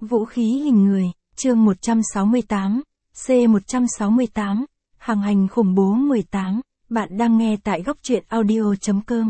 Vũ khí hình người, chương 168, C168, Hàng hành khủng bố 18, bạn đang nghe tại góc truyện audio.com.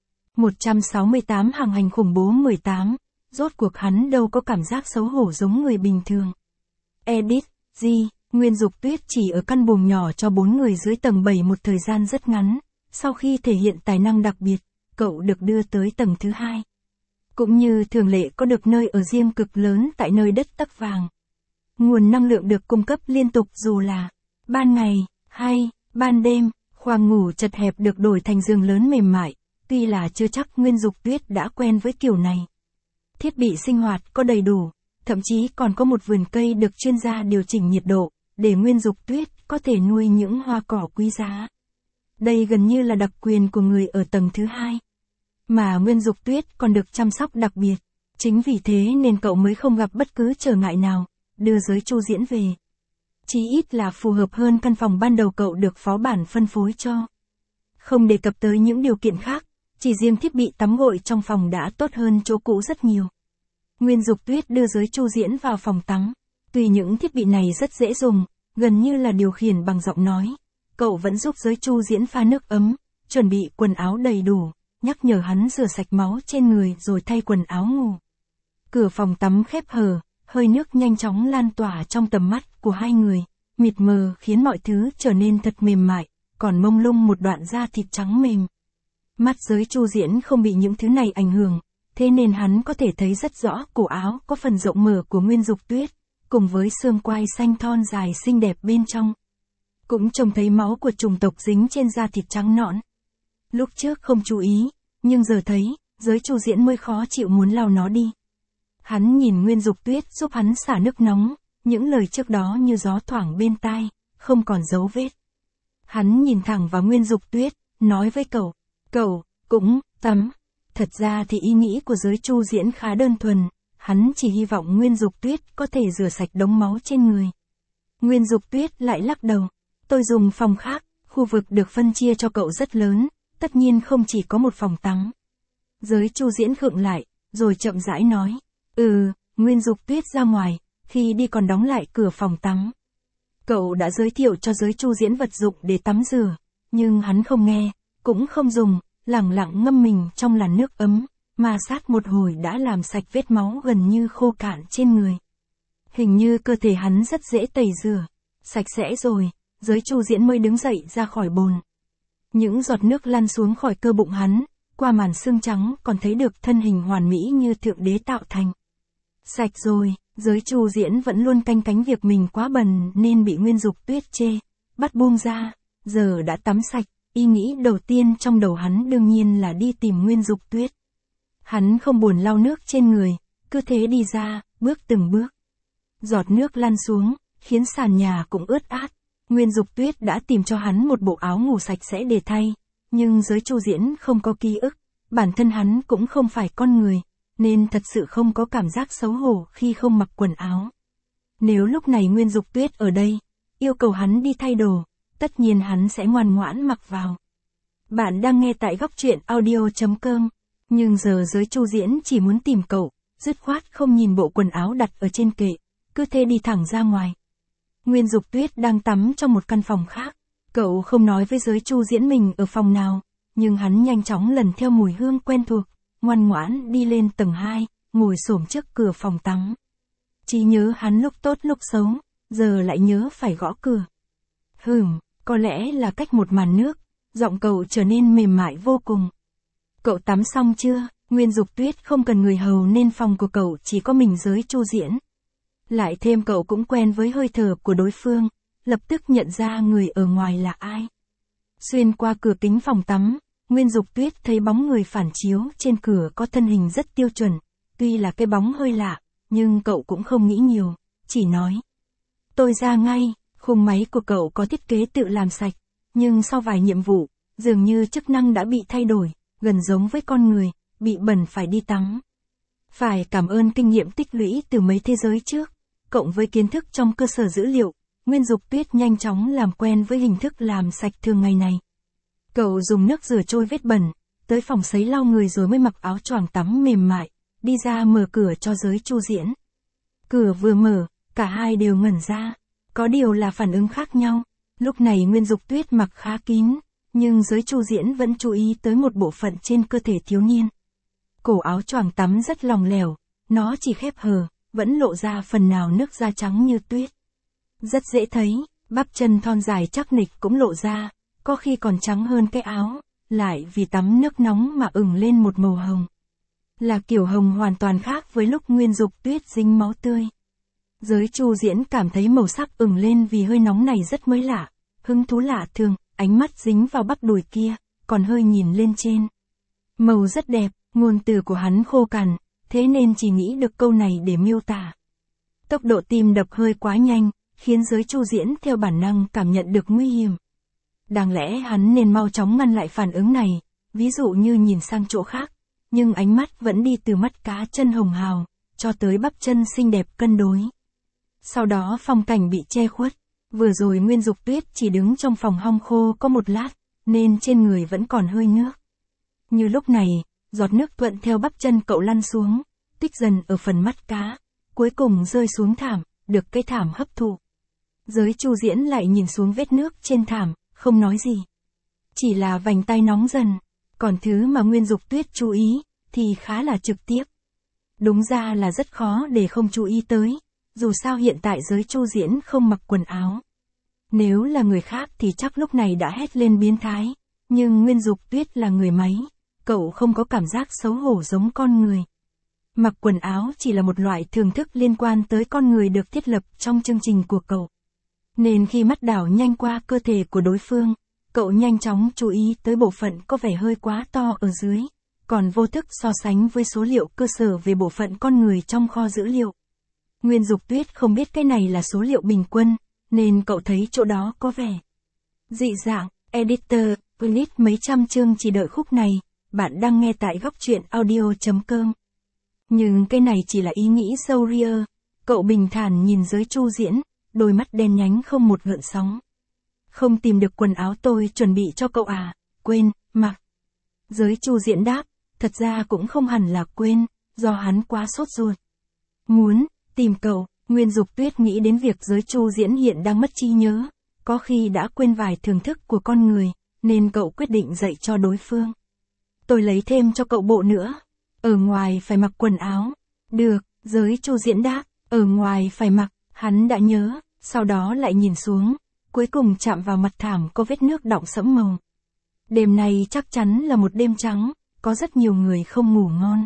168 Hàng hành khủng bố 18, rốt cuộc hắn đâu có cảm giác xấu hổ giống người bình thường. Edit, G, Nguyên Dục Tuyết chỉ ở căn buồng nhỏ cho 4 người dưới tầng 7 một thời gian rất ngắn, sau khi thể hiện tài năng đặc biệt, cậu được đưa tới tầng thứ 2. Cũng như thường lệ có được nơi ở riêng cực lớn tại nơi đất tắc vàng. Nguồn năng lượng được cung cấp liên tục dù là ban ngày, hay ban đêm, khoang ngủ chật hẹp được đổi thành giường lớn mềm mại, tuy là chưa chắc Nguyên Dục Tuyết đã quen với kiểu này. Thiết bị sinh hoạt có đầy đủ, thậm chí còn có một vườn cây được chuyên gia điều chỉnh nhiệt độ, để Nguyên Dục Tuyết có thể nuôi những hoa cỏ quý giá. Đây gần như là đặc quyền của người ở tầng thứ 2. Mà Nguyên Dục Tuyết còn được chăm sóc đặc biệt. Chính vì thế nên cậu mới không gặp bất cứ trở ngại nào, đưa Giới Chu Diễn về. Chí ít là phù hợp hơn căn phòng ban đầu cậu được phó bản phân phối cho. Không đề cập tới những điều kiện khác, chỉ riêng thiết bị tắm gội trong phòng đã tốt hơn chỗ cũ rất nhiều. Nguyên Dục Tuyết đưa Giới Chu Diễn vào phòng tắm. Tuy những thiết bị này rất dễ dùng, gần như là điều khiển bằng giọng nói, cậu vẫn giúp Giới Chu Diễn pha nước ấm, chuẩn bị quần áo đầy đủ, nhắc nhở hắn rửa sạch máu trên người rồi thay quần áo ngủ. Cửa phòng tắm khép hờ, hơi nước nhanh chóng lan tỏa trong tầm mắt của hai người, mịt mờ khiến mọi thứ trở nên thật mềm mại, còn mông lung một đoạn da thịt trắng mềm. Mắt Giới Chu Diễn không bị những thứ này ảnh hưởng, thế nên hắn có thể thấy rất rõ cổ áo có phần rộng mở của Nguyên Dục Tuyết, cùng với xương quai xanh thon dài xinh đẹp bên trong. Cũng trông thấy máu của chủng tộc dính trên da thịt trắng nõn. Lúc trước không chú ý, nhưng giờ thấy, Giới Chu Diễn mới khó chịu muốn lau nó đi. Hắn nhìn Nguyên Dục Tuyết giúp hắn xả nước nóng, những lời trước đó như gió thoảng bên tai, không còn dấu vết. Hắn nhìn thẳng vào Nguyên Dục Tuyết, nói với cậu cũng tắm. Thật ra thì ý nghĩ của Giới Chu Diễn khá đơn thuần, hắn chỉ hy vọng Nguyên Dục Tuyết có thể rửa sạch đống máu trên người. Nguyên Dục Tuyết lại lắc đầu, tôi dùng phòng khác, khu vực được phân chia cho cậu rất lớn, tất nhiên không chỉ có một phòng tắm. Giới Chu Diễn khựng lại, rồi chậm rãi nói, Nguyên Dục Tuyết ra ngoài, khi đi còn đóng lại cửa phòng tắm. Cậu đã giới thiệu cho Giới Chu Diễn vật dụng để tắm rửa, nhưng hắn không nghe, cũng không dùng, lẳng lặng ngâm mình trong làn nước ấm, mà sát một hồi đã làm sạch vết máu gần như khô cạn trên người. Hình như cơ thể hắn rất dễ tẩy rửa, sạch sẽ rồi, Giới Chu Diễn mới đứng dậy ra khỏi bồn. Những giọt nước lăn xuống khỏi cơ bụng hắn, qua màn xương trắng còn thấy được thân hình hoàn mỹ như Thượng Đế tạo thành. Sạch rồi, Giới Chu Diễn vẫn luôn canh cánh việc mình quá bần nên bị Nguyên Dục Tuyết chê, bắt buông ra, giờ đã tắm sạch, ý nghĩ đầu tiên trong đầu hắn đương nhiên là đi tìm Nguyên Dục Tuyết. Hắn không buồn lau nước trên người, cứ thế đi ra, bước từng bước. Giọt nước lăn xuống, khiến sàn nhà cũng ướt át. Nguyên Dục Tuyết đã tìm cho hắn một bộ áo ngủ sạch sẽ để thay, nhưng Giới Chu Diễn không có ký ức, bản thân hắn cũng không phải con người, nên thật sự không có cảm giác xấu hổ khi không mặc quần áo. Nếu lúc này Nguyên Dục Tuyết ở đây, yêu cầu hắn đi thay đồ, tất nhiên hắn sẽ ngoan ngoãn mặc vào. Bạn đang nghe tại góc truyện audio.com, nhưng giờ Giới Chu Diễn chỉ muốn tìm cậu, dứt khoát không nhìn bộ quần áo đặt ở trên kệ, cứ thế đi thẳng ra ngoài. Nguyên Dục Tuyết đang tắm trong một căn phòng khác, cậu không nói với Giới Chu Diễn mình ở phòng nào, nhưng hắn nhanh chóng lần theo mùi hương quen thuộc, ngoan ngoãn đi lên tầng 2, ngồi xổm trước cửa phòng tắm. Chỉ nhớ hắn lúc tốt lúc xấu, giờ lại nhớ phải gõ cửa. Có lẽ là cách một màn nước, giọng cậu trở nên mềm mại vô cùng. Cậu tắm xong chưa? Nguyên Dục Tuyết không cần người hầu nên phòng của cậu chỉ có mình Giới Chu Diễn. Lại thêm cậu cũng quen với hơi thở của đối phương, lập tức nhận ra người ở ngoài là ai. Xuyên qua cửa kính phòng tắm, Nguyên Dục Tuyết thấy bóng người phản chiếu trên cửa có thân hình rất tiêu chuẩn, tuy là cái bóng hơi lạ, nhưng cậu cũng không nghĩ nhiều, chỉ nói. Tôi ra ngay, khung máy của cậu có thiết kế tự làm sạch, nhưng sau vài nhiệm vụ, dường như chức năng đã bị thay đổi, gần giống với con người, bị bẩn phải đi tắm. Phải cảm ơn kinh nghiệm tích lũy từ mấy thế giới trước, cộng với kiến thức trong cơ sở dữ liệu, Nguyên Dục Tuyết nhanh chóng làm quen với hình thức làm sạch thường ngày này. Cậu dùng nước rửa trôi vết bẩn, tới phòng sấy lau người rồi mới mặc áo choàng tắm mềm mại, đi ra mở cửa cho Giới Chu Diễn. Cửa vừa mở, cả hai đều ngẩn ra. Có điều là phản ứng khác nhau. Lúc này Nguyên Dục Tuyết mặc khá kín, nhưng giới Chu Diễn vẫn chú ý tới một bộ phận trên cơ thể thiếu niên. Cổ áo choàng tắm rất lỏng lẻo, nó chỉ khép hờ, vẫn lộ ra phần nào nước da trắng như tuyết. Rất dễ thấy, bắp chân thon dài chắc nịch cũng lộ ra, có khi còn trắng hơn cái áo, lại vì tắm nước nóng mà ửng lên một màu hồng. Là kiểu hồng hoàn toàn khác với lúc Nguyên Dục Tuyết dính máu tươi. Giới Chu Diễn cảm thấy màu sắc ửng lên vì hơi nóng này rất mới lạ, hứng thú lạ thường, ánh mắt dính vào bắp đùi kia, còn hơi nhìn lên trên. Màu rất đẹp, ngôn từ của hắn khô cằn, thế nên chỉ nghĩ được câu này để miêu tả. Tốc độ tim đập hơi quá nhanh, khiến giới Chu Diễn theo bản năng cảm nhận được nguy hiểm. Đáng lẽ hắn nên mau chóng ngăn lại phản ứng này, ví dụ như nhìn sang chỗ khác, nhưng ánh mắt vẫn đi từ mắt cá chân hồng hào, cho tới bắp chân xinh đẹp cân đối. Sau đó phong cảnh bị che khuất, vừa rồi Nguyên Dục Tuyết chỉ đứng trong phòng hong khô có một lát, nên trên người vẫn còn hơi nước. Như lúc này, giọt nước thuận theo bắp chân cậu lăn xuống, tích dần ở phần mắt cá, cuối cùng rơi xuống thảm, được cái thảm hấp thụ. Giới Chu Diễn lại nhìn xuống vết nước trên thảm, không nói gì. Chỉ là vành tay nóng dần, còn thứ mà Nguyên Dục Tuyết chú ý, thì khá là trực tiếp. Đúng ra là rất khó để không chú ý tới, dù sao hiện tại giới Chu Diễn không mặc quần áo. Nếu là người khác thì chắc lúc này đã hét lên biến thái, nhưng Nguyên Dục Tuyết là người máy, cậu không có cảm giác xấu hổ giống con người. Mặc quần áo chỉ là một loại thưởng thức liên quan tới con người được thiết lập trong chương trình của cậu. Nên khi mắt đảo nhanh qua cơ thể của đối phương, cậu nhanh chóng chú ý tới bộ phận có vẻ hơi quá to ở dưới, còn vô thức so sánh với số liệu cơ sở về bộ phận con người trong kho dữ liệu. Nguyên Dục Tuyết không biết cái này là số liệu bình quân, nên cậu thấy chỗ đó có vẻ dị dạng. Editor, clip mấy trăm chương chỉ đợi khúc này, bạn đang nghe tại góc truyện audio.com. Nhưng cái này chỉ là ý nghĩ sâu ria, cậu bình thản nhìn giới Chu Diễn, đôi mắt đen nhánh không một gợn sóng. Không tìm được quần áo tôi chuẩn bị cho cậu à, quên, mặc. Giới Chu Diễn đáp, thật ra cũng không hẳn là quên, do hắn quá sốt ruột. Muốn tìm cậu, Nguyên Dục Tuyết nghĩ đến việc giới Chu Diễn hiện đang mất trí nhớ, có khi đã quên vài thưởng thức của con người, nên cậu quyết định dạy cho đối phương. Tôi lấy thêm cho cậu bộ nữa. Ở ngoài phải mặc quần áo. Được, giới Chu Diễn đáp, ở ngoài phải mặc, hắn đã nhớ, sau đó lại nhìn xuống, cuối cùng chạm vào mặt thảm có vết nước đọng sẫm màu. Đêm này chắc chắn là một đêm trắng, có rất nhiều người không ngủ ngon.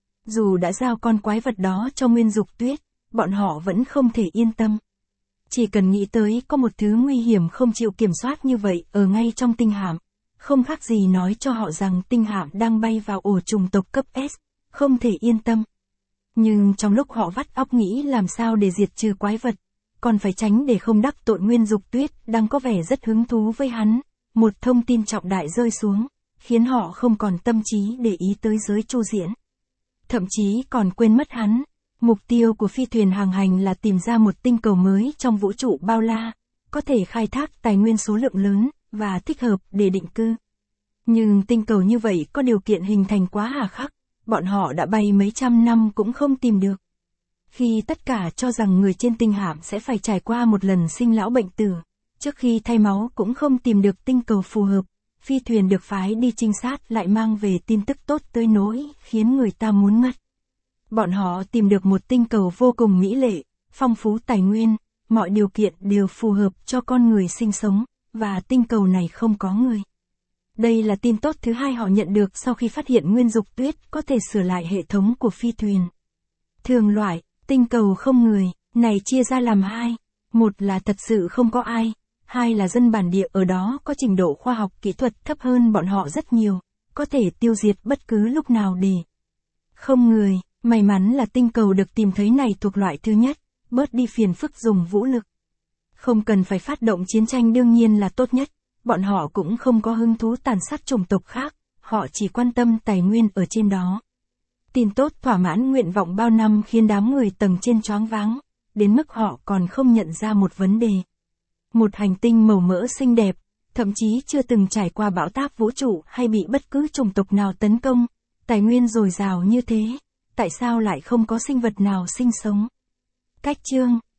Dù đã giao con quái vật đó cho Nguyên Dục Tuyết, bọn họ vẫn không thể yên tâm. Chỉ cần nghĩ tới có một thứ nguy hiểm không chịu kiểm soát như vậy ở ngay trong tinh hạm, không khác gì nói cho họ rằng tinh hạm đang bay vào ổ chủng tộc cấp S, không thể yên tâm. Nhưng trong lúc họ vắt óc nghĩ làm sao để diệt trừ quái vật, còn phải tránh để không đắc tội Nguyên Dục Tuyết đang có vẻ rất hứng thú với hắn, một thông tin trọng đại rơi xuống, khiến họ không còn tâm trí để ý tới giới Chu Diễn. Thậm chí còn quên mất hắn. Mục tiêu của phi thuyền hàng hành là tìm ra một tinh cầu mới trong vũ trụ bao la, có thể khai thác tài nguyên số lượng lớn, và thích hợp để định cư. Nhưng tinh cầu như vậy có điều kiện hình thành quá hà khắc, bọn họ đã bay mấy trăm năm cũng không tìm được. Khi tất cả cho rằng người trên tinh hạm sẽ phải trải qua một lần sinh lão bệnh tử, trước khi thay máu cũng không tìm được tinh cầu phù hợp, phi thuyền được phái đi trinh sát lại mang về tin tức tốt tới nỗi khiến người ta muốn ngất. Bọn họ tìm được một tinh cầu vô cùng mỹ lệ, phong phú tài nguyên, mọi điều kiện đều phù hợp cho con người sinh sống, và tinh cầu này không có người. Đây là tin tốt thứ hai họ nhận được sau khi phát hiện Nguyên Dục Tuyết có thể sửa lại hệ thống của phi thuyền. Thường loại, tinh cầu không người, này chia ra làm hai. Một là thật sự không có ai, hai là dân bản địa ở đó có trình độ khoa học kỹ thuật thấp hơn bọn họ rất nhiều, có thể tiêu diệt bất cứ lúc nào để. Không người. May mắn là tinh cầu được tìm thấy này thuộc loại thứ nhất, bớt đi phiền phức dùng vũ lực. Không cần phải phát động chiến tranh đương nhiên là tốt nhất, bọn họ cũng không có hứng thú tàn sát chủng tộc khác, họ chỉ quan tâm tài nguyên ở trên đó. Tin tốt thỏa mãn nguyện vọng bao năm khiến đám người tầng trên choáng váng, đến mức họ còn không nhận ra một vấn đề. Một hành tinh màu mỡ xinh đẹp, thậm chí chưa từng trải qua bão táp vũ trụ hay bị bất cứ chủng tộc nào tấn công, tài nguyên dồi dào như thế. Tại sao lại không có sinh vật nào sinh sống? Cách chương